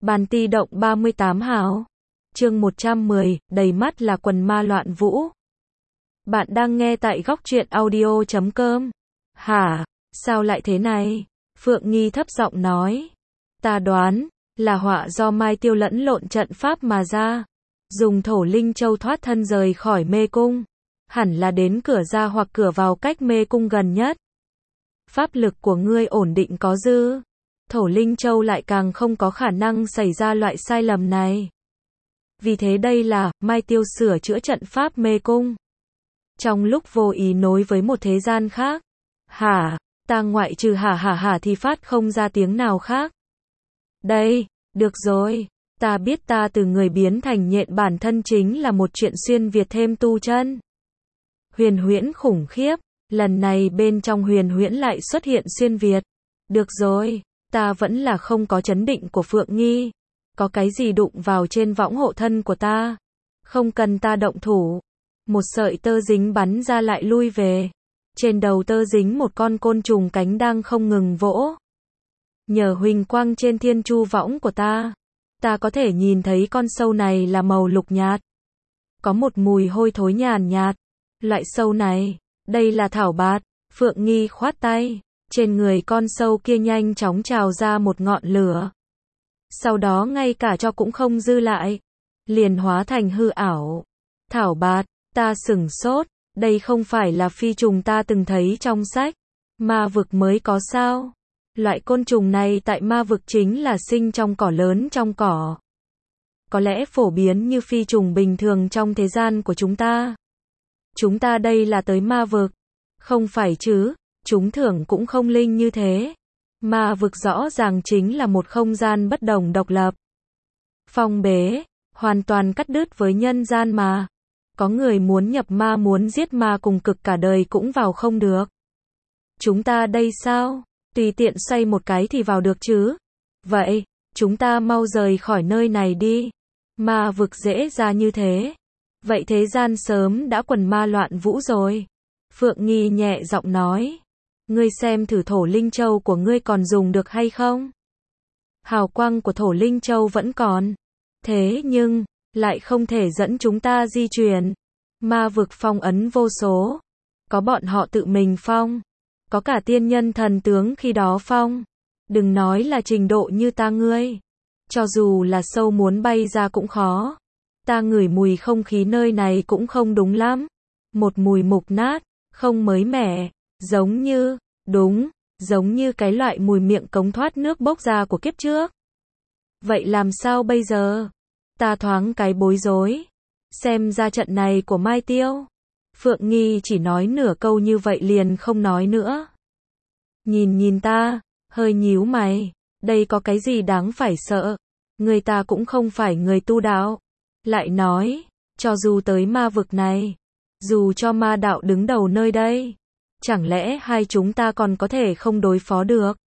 Bàn ti động 38 hào. Chương 110, đầy mắt là quần ma loạn vũ. Bạn đang nghe tại góc truyện audio.com. Hả? Sao lại thế này? Phượng Nghi thấp giọng nói. Ta đoán, là họa do Mai Tiêu lẫn lộn trận pháp mà ra. Dùng thổ linh châu thoát thân rời khỏi mê cung. Hẳn là đến cửa ra hoặc cửa vào cách mê cung gần nhất. Pháp lực của ngươi ổn định có dư. Thổ linh châu lại càng không có khả năng xảy ra loại sai lầm này. Vì thế đây là, Mai Tiêu sửa chữa trận pháp mê cung. Trong lúc vô ý nối với một thế gian khác. Hả? Ta ngoại trừ hả thì phát không ra tiếng nào khác. Đây, được rồi. Ta biết ta từ người biến thành nhện bản thân chính là một chuyện xuyên Việt thêm tu chân. Huyền huyễn khủng khiếp. Lần này bên trong huyền huyễn lại xuất hiện xuyên Việt. Được rồi. Ta vẫn là không có chấn định của Phượng Nghi. Có cái gì đụng vào trên võng hộ thân của ta. Không cần ta động thủ. Một sợi tơ dính bắn ra lại lui về. Trên đầu tơ dính một con côn trùng cánh đang không ngừng vỗ. Nhờ huỳnh quang trên thiên chu võng của ta. Ta có thể nhìn thấy con sâu này là màu lục nhạt. Có một mùi hôi thối nhàn nhạt. Loại sâu này, đây là thảo bạt. Phượng Nghi khoát tay. Trên người con sâu kia nhanh chóng trào ra một ngọn lửa. Sau đó ngay cả cho cũng không dư lại. Liền hóa thành hư ảo. Thảo bạt, ta sửng sốt. Đây không phải là phi trùng ta từng thấy trong sách. Ma vực mới có sao? Loại côn trùng này tại ma vực chính là sinh trong cỏ lớn trong cỏ. Có lẽ phổ biến như phi trùng bình thường trong thế gian của chúng ta. Chúng ta đây là tới ma vực. Không phải chứ, chúng thường cũng không linh như thế. Ma vực rõ ràng chính là một không gian bất đồng độc lập. Phong bế, hoàn toàn cắt đứt với nhân gian mà. Có người muốn nhập ma muốn giết ma cùng cực cả đời cũng vào không được. Chúng ta đây sao? Tùy tiện xoay một cái thì vào được chứ. Vậy, chúng ta mau rời khỏi nơi này đi. Ma vực dễ ra như thế. Vậy thế gian sớm đã quần ma loạn vũ rồi. Phượng Nghi nhẹ giọng nói. Ngươi xem thử thổ linh châu của ngươi còn dùng được hay không? Hào quang của thổ linh châu vẫn còn. Thế nhưng, lại không thể dẫn chúng ta di chuyển. Ma vực phong ấn vô số. Có bọn họ tự mình phong. Có cả tiên nhân thần tướng khi đó phong. Đừng nói là trình độ như ta ngươi. Cho dù là sâu muốn bay ra cũng khó. Ta ngửi mùi không khí nơi này cũng không đúng lắm. Một mùi mục nát, không mới mẻ. Giống như, đúng, giống như cái loại mùi miệng cống thoát nước bốc ra của kiếp trước. Vậy làm sao bây giờ? Ta thoáng cái bối rối. Xem ra trận này của Mai Tiêu. Phượng Nghi chỉ nói nửa câu như vậy liền không nói nữa. Nhìn ta, hơi nhíu mày. Đây có cái gì đáng phải sợ? Người ta cũng không phải người tu đạo. Lại nói, cho dù tới ma vực này, dù cho ma đạo đứng đầu nơi đây, chẳng lẽ hai chúng ta còn có thể không đối phó được?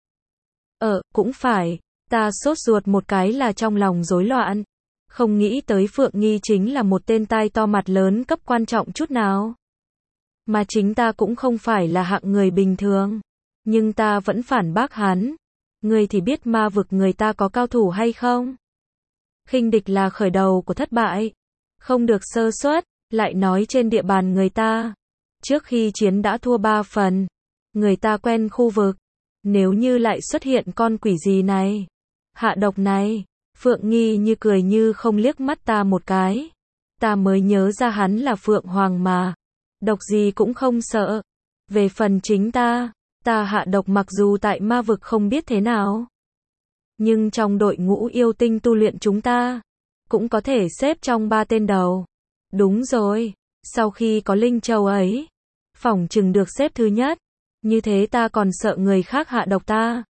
Cũng phải. Ta sốt ruột một cái là trong lòng rối loạn. Không nghĩ tới Phượng Nghi chính là một tên tai to mặt lớn cấp quan trọng chút nào. Mà chính ta cũng không phải là hạng người bình thường. Nhưng ta vẫn phản bác hắn. Ngươi thì biết ma vực người ta có cao thủ hay không? Khinh địch là khởi đầu của thất bại. Không được sơ suất, lại nói trên địa bàn người ta. Trước khi chiến đã thua 3 phần. Người ta quen khu vực. Nếu như lại xuất hiện con quỷ gì này. Hạ độc này. Phượng Nghi như cười như không liếc mắt ta một cái. Ta mới nhớ ra hắn là Phượng Hoàng mà. Độc gì cũng không sợ. Về phần chính ta hạ độc mặc dù tại ma vực không biết thế nào. Nhưng trong đội ngũ yêu tinh tu luyện chúng ta, cũng có thể xếp trong 3 tên đầu. Đúng rồi, sau khi có linh châu ấy, phỏng chừng được xếp thứ nhất. Như thế ta còn sợ người khác hạ độc ta.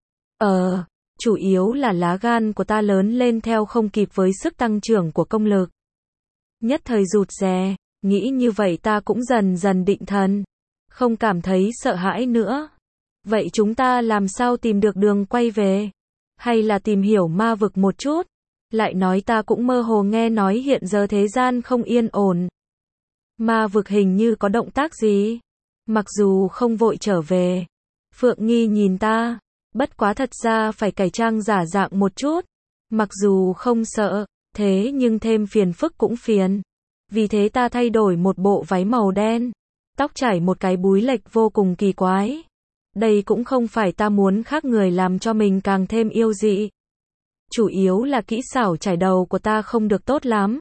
Chủ yếu là lá gan của ta lớn lên theo không kịp với sức tăng trưởng của công lực. Nhất thời rụt rè, nghĩ như vậy ta cũng dần dần định thần. Không cảm thấy sợ hãi nữa. Vậy chúng ta làm sao tìm được đường quay về? Hay là tìm hiểu ma vực một chút? Lại nói ta cũng mơ hồ nghe nói hiện giờ thế gian không yên ổn. Ma vực hình như có động tác gì? Mặc dù không vội trở về. Phượng Nghi nhìn ta. Bất quá thật ra phải cải trang giả dạng một chút. Mặc dù không sợ, thế nhưng thêm phiền phức cũng phiền. Vì thế ta thay đổi một bộ váy màu đen, tóc chải một cái búi lệch vô cùng kỳ quái. Đây cũng không phải ta muốn khác người làm cho mình càng thêm yêu dị. Chủ yếu là kỹ xảo chải đầu của ta không được tốt lắm.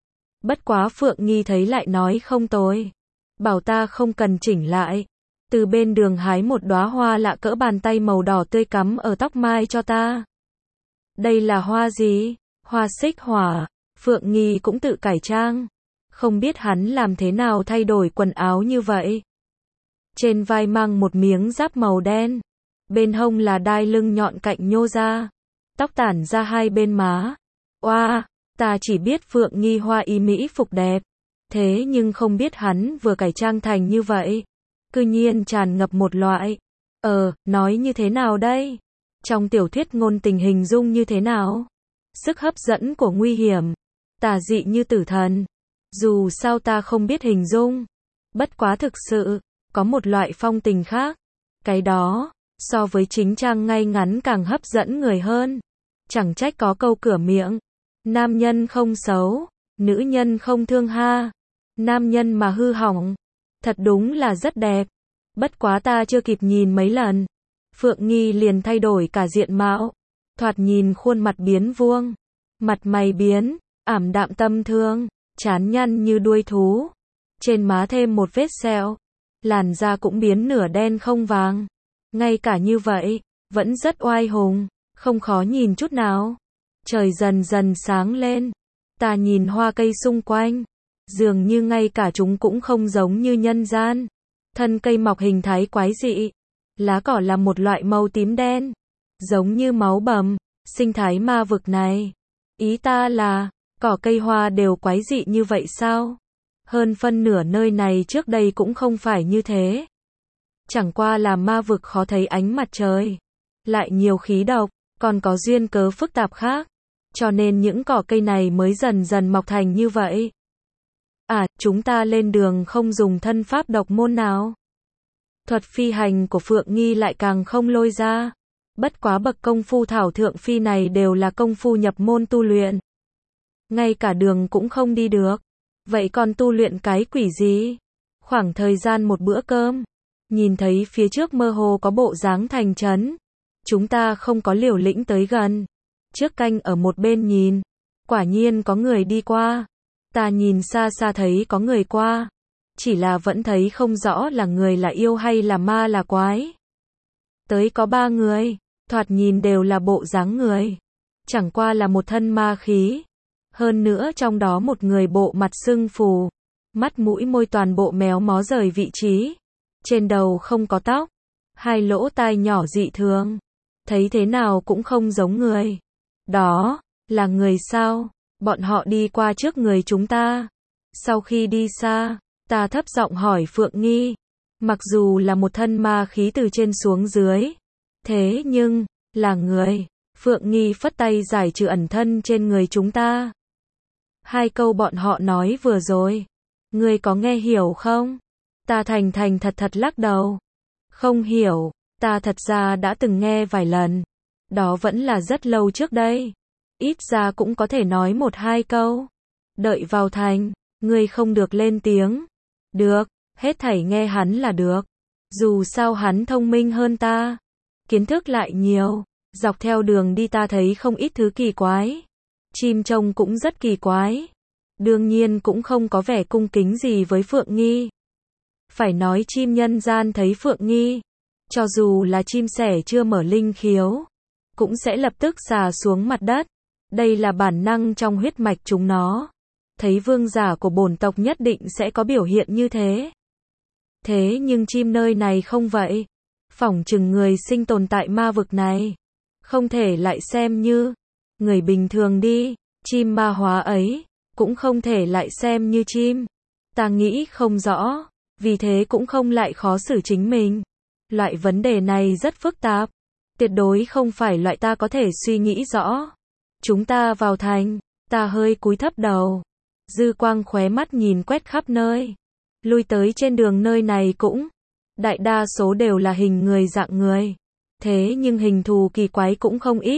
Bất quá Phượng Nghi thấy lại nói không tồi. Bảo ta không cần chỉnh lại. Từ bên đường hái một đóa hoa lạ cỡ bàn tay màu đỏ tươi cắm ở tóc mai cho ta. Đây là hoa gì? Hoa xích hỏa. Phượng Nghi cũng tự cải trang. Không biết hắn làm thế nào thay đổi quần áo như vậy. Trên vai mang một miếng giáp màu đen. Bên hông là đai lưng nhọn cạnh nhô ra. Tóc tản ra hai bên má. Oa, ta chỉ biết Phượng Nghi hoa y mỹ phục đẹp. Thế nhưng không biết hắn vừa cải trang thành như vậy. Cư nhiên tràn ngập một loại. Nói như thế nào đây? Trong tiểu thuyết ngôn tình hình dung như thế nào? Sức hấp dẫn của nguy hiểm. Tà dị như tử thần. Dù sao ta không biết hình dung. Bất quá thực sự, có một loại phong tình khác. Cái đó, so với chính trang ngay ngắn càng hấp dẫn người hơn. Chẳng trách có câu cửa miệng. Nam nhân không xấu, nữ nhân không thương ha. Nam nhân mà hư hỏng. Thật đúng là rất đẹp. Bất quá ta chưa kịp nhìn mấy lần. Phượng Nghi liền thay đổi cả diện mạo. Thoạt nhìn khuôn mặt biến vuông. Mặt mày biến, ảm đạm tâm thương. Trán nhăn như đuôi thú. Trên má thêm một vết sẹo. Làn da cũng biến nửa đen không vàng. Ngay cả như vậy, vẫn rất oai hùng. Không khó nhìn chút nào. Trời dần dần sáng lên. Ta nhìn hoa cây xung quanh. Dường như ngay cả chúng cũng không giống như nhân gian. Thân cây mọc hình thái quái dị. Lá cỏ là một loại màu tím đen. Giống như máu bầm. Sinh thái ma vực này. Ý ta là, cỏ cây hoa đều quái dị như vậy sao? Hơn phân nửa nơi này trước đây cũng không phải như thế. Chẳng qua là ma vực khó thấy ánh mặt trời. Lại nhiều khí độc, còn có duyên cớ phức tạp khác. Cho nên những cỏ cây này mới dần dần mọc thành như vậy. Chúng ta lên đường không dùng thân pháp độc môn nào. Thuật phi hành của Phượng Nghi lại càng không lôi ra. Bất quá bậc công phu thảo thượng phi này đều là công phu nhập môn tu luyện. Ngay cả đường cũng không đi được. Vậy còn tu luyện cái quỷ gì? Khoảng thời gian một bữa cơm. Nhìn thấy phía trước mơ hồ có bộ dáng thành trấn. Chúng ta không có liều lĩnh tới gần. Trước canh ở một bên nhìn. Quả nhiên có người đi qua. Ta nhìn xa xa thấy có người qua. Chỉ là vẫn thấy không rõ là người là yêu hay là ma là quái. Tới có 3 người. Thoạt nhìn đều là bộ dáng người. Chẳng qua là một thân ma khí. Hơn nữa trong đó một người bộ mặt sưng phù. Mắt mũi môi toàn bộ méo mó rời vị trí. Trên đầu không có tóc. 2 lỗ tai nhỏ dị thường. Thấy thế nào cũng không giống người. Đó, là người sao? Bọn họ đi qua trước người chúng ta. Sau khi đi xa, ta thấp giọng hỏi Phượng Nghi. Mặc dù là một thân ma khí từ trên xuống dưới. Thế nhưng, là người. Phượng Nghi phất tay giải trừ ẩn thân trên người chúng ta. 2 câu bọn họ nói vừa rồi. Ngươi có nghe hiểu không? Ta thành thật lắc đầu. Không hiểu, ta thật ra đã từng nghe vài lần. Đó vẫn là rất lâu trước đây. Ít ra cũng có thể nói 1-2 câu. Đợi vào thành, ngươi không được lên tiếng. Được, hết thảy nghe hắn là được. Dù sao hắn thông minh hơn ta. Kiến thức lại nhiều. Dọc theo đường đi ta thấy không ít thứ kỳ quái. Chim trông cũng rất kỳ quái. Đương nhiên cũng không có vẻ cung kính gì với Phượng Nghi. Phải nói chim nhân gian thấy Phượng Nghi. Cho dù là chim sẻ chưa mở linh khiếu. Cũng sẽ lập tức xà xuống mặt đất. Đây là bản năng trong huyết mạch chúng nó. Thấy vương giả của bổn tộc nhất định sẽ có biểu hiện như thế. Thế nhưng chim nơi này không vậy. Phỏng chừng người sinh tồn tại ma vực này. Không thể lại xem như người bình thường đi. Chim ma hóa ấy. Cũng không thể lại xem như chim. Ta nghĩ không rõ. Vì thế cũng không lại khó xử chính mình. Loại vấn đề này rất phức tạp. Tuyệt đối không phải loại ta có thể suy nghĩ rõ. Chúng ta vào thành. Ta hơi cúi thấp đầu. Dư quang khóe mắt nhìn quét khắp nơi. Lui tới trên đường nơi này cũng. Đại đa số đều là hình người dạng người. Thế nhưng hình thù kỳ quái cũng không ít.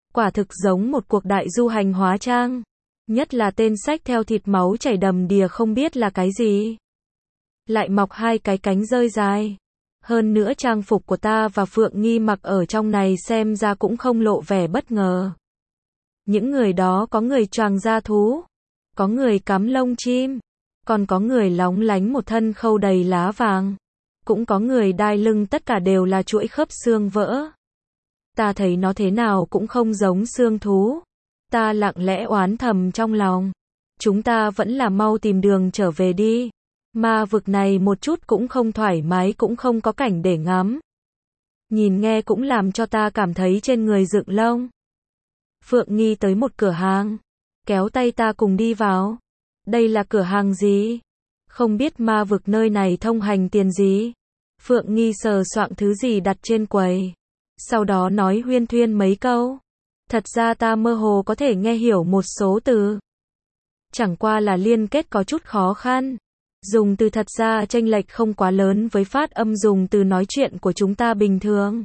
Quả thực giống một cuộc đại du hành hóa trang. Nhất là tên xách theo thịt máu chảy đầm đìa không biết là cái gì. Lại mọc hai cái cánh rơi dài. Hơn nữa trang phục của ta và Phượng Nghi mặc ở trong này xem ra cũng không lộ vẻ bất ngờ. Những người đó có người choàng da thú, có người cắm lông chim, còn có người lóng lánh một thân khâu đầy lá vàng, cũng có người đai lưng, tất cả đều là chuỗi khớp xương vỡ. Ta thấy nó thế nào cũng không giống xương thú. Ta lặng lẽ oán thầm trong lòng. Chúng ta vẫn là mau tìm đường trở về đi. Ma vực này một chút cũng không thoải mái, cũng không có cảnh để ngắm. Nhìn nghe cũng làm cho ta cảm thấy trên người dựng lông. Phượng Nghi tới một cửa hàng, kéo tay ta cùng đi vào. Đây là cửa hàng gì? Không biết ma vực nơi này thông hành tiền gì? Phượng Nghi sờ soạng thứ gì đặt trên quầy. Sau đó nói huyên thuyên mấy câu. Thật ra ta mơ hồ có thể nghe hiểu một số từ. Chẳng qua là liên kết có chút khó khăn. Dùng từ thật ra chênh lệch không quá lớn với phát âm dùng từ nói chuyện của chúng ta bình thường.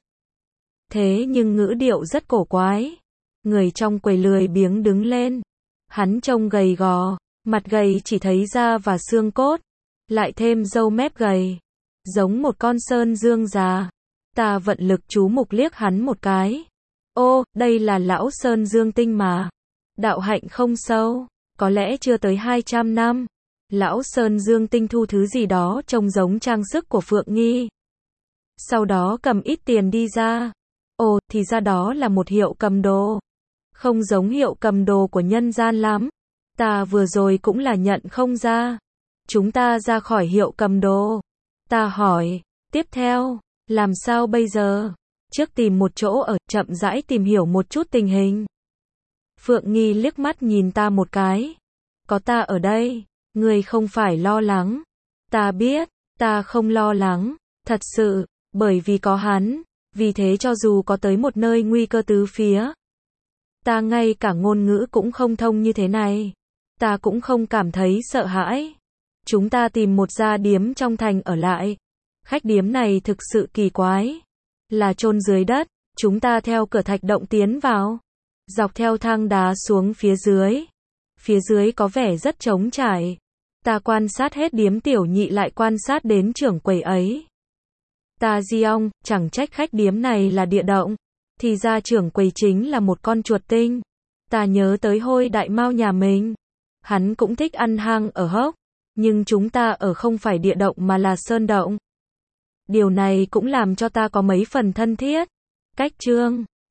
Thế nhưng ngữ điệu rất cổ quái. Người trong quầy lười biếng đứng lên. Hắn trông gầy gò, mặt gầy chỉ thấy da và xương cốt, lại thêm râu mép gầy, giống một con sơn dương già. Ta vận lực chú mục liếc hắn một cái. Ô, đây là lão sơn dương tinh mà. Đạo hạnh không sâu, có lẽ chưa tới 200 năm. Lão sơn dương tinh thu thứ gì đó trông giống trang sức của Phượng Nghi. Sau đó cầm ít tiền đi ra. Ồ, thì ra đó là một hiệu cầm đồ. Không giống hiệu cầm đồ của nhân gian lắm. Ta vừa rồi cũng là nhận không ra. Chúng ta ra khỏi hiệu cầm đồ. Ta hỏi, tiếp theo, làm sao bây giờ? Trước tìm một chỗ ở, chậm rãi tìm hiểu một chút tình hình. Phượng Nghi liếc mắt nhìn ta một cái. Có ta ở đây, ngươi không phải lo lắng. Ta biết, ta không lo lắng, thật sự, bởi vì có hắn. Vì thế cho dù có tới một nơi nguy cơ tứ phía, ta ngay cả ngôn ngữ cũng không thông như thế này, ta cũng không cảm thấy sợ hãi. Chúng ta tìm một gia điếm trong thành ở lại. Khách điếm này thực sự kỳ quái, là chôn dưới đất. Chúng ta theo cửa thạch động tiến vào, dọc theo thang đá xuống phía dưới. Phía dưới có vẻ rất trống trải. Ta quan sát hết điếm tiểu nhị lại quan sát đến trưởng quầy ấy. Ta giong, chẳng trách khách điếm này là địa động. Thì ra trưởng quầy chính là một con chuột tinh. Ta nhớ tới Hôi Đại Mao nhà mình. Hắn cũng thích ăn hang ở hốc. Nhưng chúng ta ở không phải địa động mà là sơn động. Điều này cũng làm cho ta có mấy phần thân thiết. Cách chương